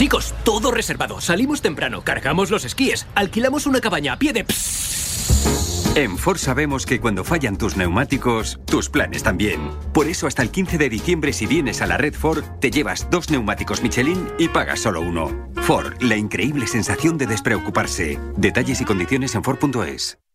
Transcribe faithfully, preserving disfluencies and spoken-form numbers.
Chicos, todo reservado. Salimos temprano, cargamos los esquíes, alquilamos una cabaña a pie de... En Ford sabemos que cuando fallan tus neumáticos, tus planes también. Por eso hasta el quince de diciembre, si vienes a la red Ford, te llevas dos neumáticos Michelin y pagas solo uno. Ford, la increíble sensación de despreocuparse. Detalles y condiciones en Ford punto es.